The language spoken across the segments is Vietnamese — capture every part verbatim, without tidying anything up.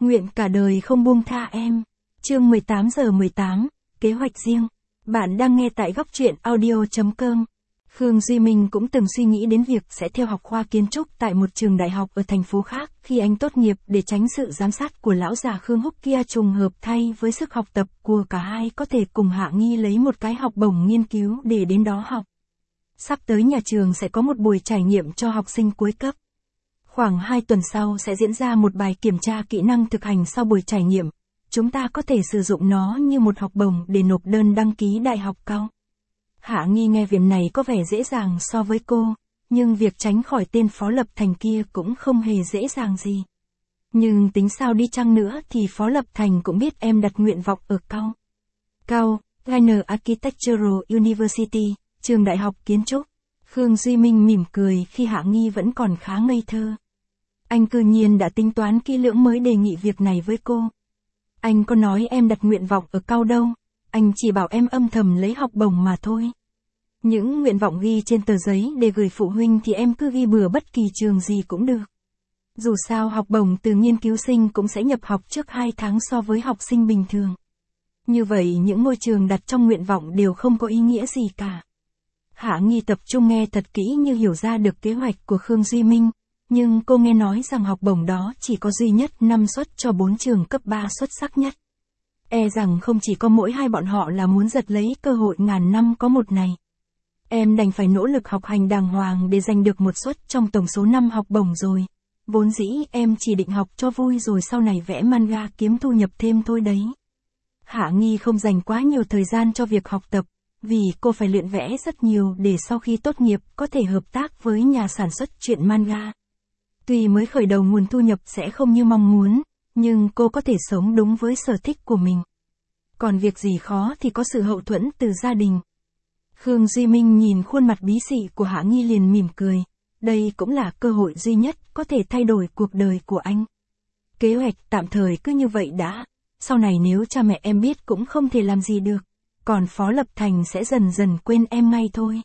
Nguyện cả đời không buông tha em. Chương mười tám giờ mười tám, kế hoạch riêng. Bạn đang nghe tại góc truyện audio chấm com. Khương Duy Minh cũng từng suy nghĩ đến việc sẽ theo học khoa kiến trúc tại một trường đại học ở thành phố khác khi anh tốt nghiệp, để tránh sự giám sát của lão già Khương Húc kia. Trùng hợp thay với sức học tập của cả hai, có thể cùng Hạ Nghi lấy một cái học bổng nghiên cứu để đến đó học. Sắp tới nhà trường sẽ có một buổi trải nghiệm cho học sinh cuối cấp. Khoảng hai tuần sau sẽ diễn ra một bài kiểm tra kỹ năng thực hành. Sau buổi trải nghiệm, chúng ta có thể sử dụng nó như một học bổng để nộp đơn đăng ký đại học cao. Hạ Nghi nghe việc này có vẻ dễ dàng so với cô, nhưng việc tránh khỏi tên Phó Lập Thành kia cũng không hề dễ dàng gì. Nhưng tính sao đi chăng nữa thì Phó Lập Thành cũng biết em đặt nguyện vọng ở cao. Cao, Gainer Architectural University, trường đại học kiến trúc. Khương Duy Minh mỉm cười khi Hạ Nghi vẫn còn khá ngây thơ. Anh cư nhiên đã tính toán kỹ lưỡng mới đề nghị việc này với cô. Anh có nói em đặt nguyện vọng ở cao đâu, anh chỉ bảo em âm thầm lấy học bổng mà thôi. Những nguyện vọng ghi trên tờ giấy để gửi phụ huynh thì em cứ ghi bừa bất kỳ trường gì cũng được. Dù sao học bổng từ nghiên cứu sinh cũng sẽ nhập học trước hai tháng so với học sinh bình thường. Như vậy những ngôi trường đặt trong nguyện vọng đều không có ý nghĩa gì cả. Hạ Nghi tập trung nghe thật kỹ như hiểu ra được kế hoạch của Khương Duy Minh, nhưng cô nghe nói rằng học bổng đó chỉ có duy nhất năm suất cho bốn trường cấp ba xuất sắc nhất. E rằng không chỉ có mỗi hai bọn họ là muốn giật lấy cơ hội ngàn năm có một này. Em đành phải nỗ lực học hành đàng hoàng để giành được một suất trong tổng số năm học bổng rồi. Vốn dĩ em chỉ định học cho vui rồi sau này vẽ manga kiếm thu nhập thêm thôi đấy. Hạ Nghi không dành quá nhiều thời gian cho việc học tập, vì cô phải luyện vẽ rất nhiều để sau khi tốt nghiệp có thể hợp tác với nhà sản xuất truyện manga. Tuy mới khởi đầu nguồn thu nhập sẽ không như mong muốn, nhưng cô có thể sống đúng với sở thích của mình. Còn việc gì khó thì có sự hậu thuẫn từ gia đình. Khương Duy Minh nhìn khuôn mặt bí xị của Hạ Nghi liền mỉm cười. Đây cũng là cơ hội duy nhất có thể thay đổi cuộc đời của anh. Kế hoạch tạm thời cứ như vậy đã. Sau này nếu cha mẹ em biết cũng không thể làm gì được. Còn Phó Lập Thành sẽ dần dần quên em ngay thôi.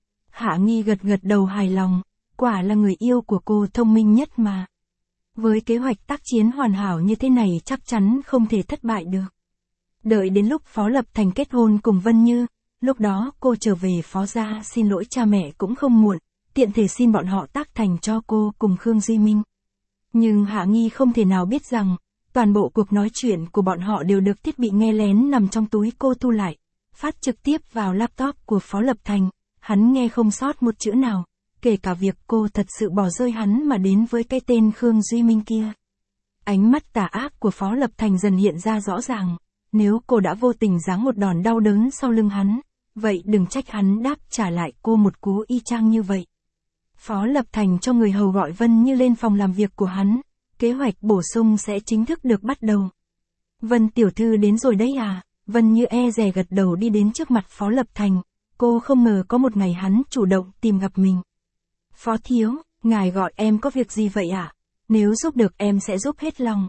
Hạ Nghi gật gật đầu hài lòng. Quả là người yêu của cô thông minh nhất mà. Với kế hoạch tác chiến hoàn hảo như thế này chắc chắn không thể thất bại được. Đợi đến lúc Phó Lập Thành kết hôn cùng Vân Như, lúc đó cô trở về Phó gia xin lỗi cha mẹ cũng không muộn, tiện thể xin bọn họ tác thành cho cô cùng Khương Duy Minh. Nhưng Hạ Nghi không thể nào biết rằng, toàn bộ cuộc nói chuyện của bọn họ đều được thiết bị nghe lén nằm trong túi cô thu lại, phát trực tiếp vào laptop của Phó Lập Thành, hắn nghe không sót một chữ nào. Kể cả việc cô thật sự bỏ rơi hắn mà đến với cái tên Khương Duy Minh kia. Ánh mắt tà ác của Phó Lập Thành dần hiện ra rõ ràng. Nếu cô đã vô tình giáng một đòn đau đớn sau lưng hắn, vậy đừng trách hắn đáp trả lại cô một cú y chang như vậy. Phó Lập Thành cho người hầu gọi Vân Như lên phòng làm việc của hắn. Kế hoạch bổ sung sẽ chính thức được bắt đầu. Vân tiểu thư đến rồi đấy à? Vân Như e dè gật đầu đi đến trước mặt Phó Lập Thành. Cô không ngờ có một ngày hắn chủ động tìm gặp mình. Phó thiếu, ngài gọi em có việc gì vậy ạ? À? Nếu giúp được em sẽ giúp hết lòng.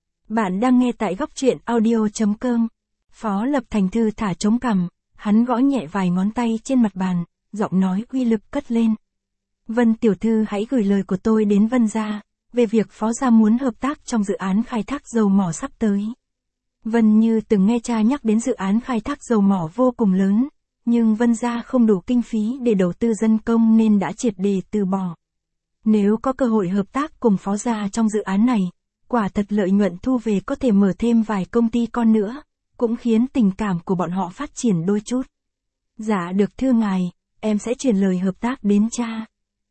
Bạn đang nghe tại góc truyện audio chấm com. Phó Lập Thành thư thả chống cằm, hắn gõ nhẹ vài ngón tay trên mặt bàn, giọng nói uy lực cất lên. Vân tiểu thư hãy gửi lời của tôi đến Vân gia, về việc Phó gia muốn hợp tác trong dự án khai thác dầu mỏ sắp tới. Vân Như từng nghe cha nhắc đến dự án khai thác dầu mỏ vô cùng lớn. Nhưng Vân gia không đủ kinh phí để đầu tư dân công nên đã triệt để từ bỏ. Nếu có cơ hội hợp tác cùng Phó gia trong dự án này, quả thật lợi nhuận thu về có thể mở thêm vài công ty con nữa, cũng khiến tình cảm của bọn họ phát triển đôi chút. Dạ được thưa ngài, em sẽ truyền lời hợp tác đến cha.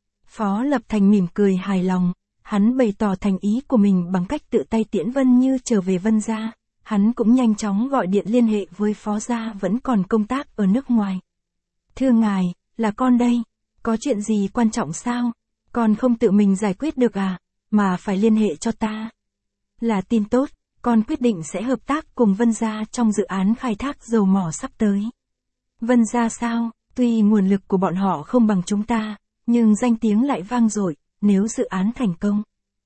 Phó Lập Thành mỉm cười hài lòng, hắn bày tỏ thành ý của mình bằng cách tự tay tiễn Vân Như trở về Vân gia. Hắn cũng nhanh chóng gọi điện liên hệ với Phó gia vẫn còn công tác ở nước ngoài. Thưa ngài, là con đây. Có chuyện gì quan trọng sao? Con không tự mình giải quyết được à? Mà phải liên hệ cho ta. Là tin tốt, con quyết định sẽ hợp tác cùng Vân gia trong dự án khai thác dầu mỏ sắp tới. Vân gia sao? Tuy nguồn lực của bọn họ không bằng chúng ta, nhưng danh tiếng lại vang dội, nếu dự án thành công.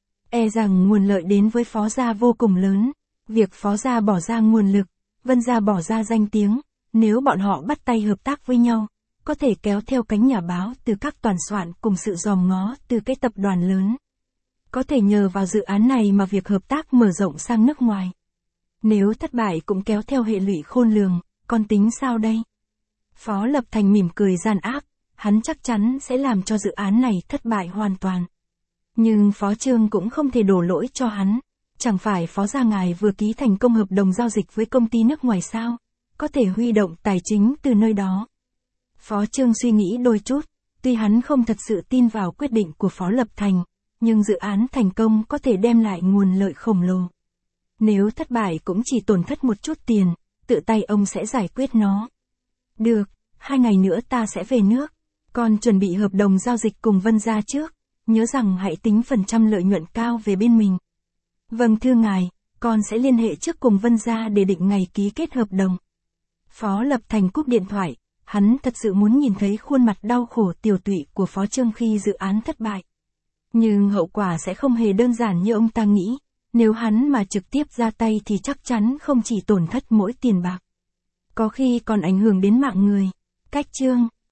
E rằng nguồn lợi đến với Phó gia vô cùng lớn. Việc Phó gia bỏ ra nguồn lực, Vân gia bỏ ra danh tiếng, nếu bọn họ bắt tay hợp tác với nhau, có thể kéo theo cánh nhà báo từ các toàn soạn cùng sự dòm ngó từ cái tập đoàn lớn. Có thể nhờ vào dự án này mà việc hợp tác mở rộng sang nước ngoài. Nếu thất bại cũng kéo theo hệ lụy khôn lường, con tính sao đây? Phó Lập Thành mỉm cười gian ác, hắn chắc chắn sẽ làm cho dự án này thất bại hoàn toàn. Nhưng Phó Trương cũng không thể đổ lỗi cho hắn. Chẳng phải Phó gia ngài vừa ký thành công hợp đồng giao dịch với công ty nước ngoài sao? Có thể huy động tài chính từ nơi đó. Phó Trương suy nghĩ đôi chút, tuy hắn không thật sự tin vào quyết định của Phó Lập Thành, nhưng dự án thành công có thể đem lại nguồn lợi khổng lồ. Nếu thất bại cũng chỉ tổn thất một chút tiền, tự tay ông sẽ giải quyết nó. Được, hai ngày nữa ta sẽ về nước. Con chuẩn bị hợp đồng giao dịch cùng Vân gia trước, nhớ rằng hãy tính phần trăm lợi nhuận cao về bên mình. Vâng thưa ngài, con sẽ liên hệ trước cùng Vân gia để định ngày ký kết hợp đồng. Phó Lập Thành cúp điện thoại, hắn thật sự muốn nhìn thấy khuôn mặt đau khổ tiều tụy của Phó Trương khi dự án thất bại. Nhưng hậu quả sẽ không hề đơn giản như ông ta nghĩ, nếu hắn mà trực tiếp ra tay thì chắc chắn không chỉ tổn thất mỗi tiền bạc. Có khi còn ảnh hưởng đến mạng người. Cách chương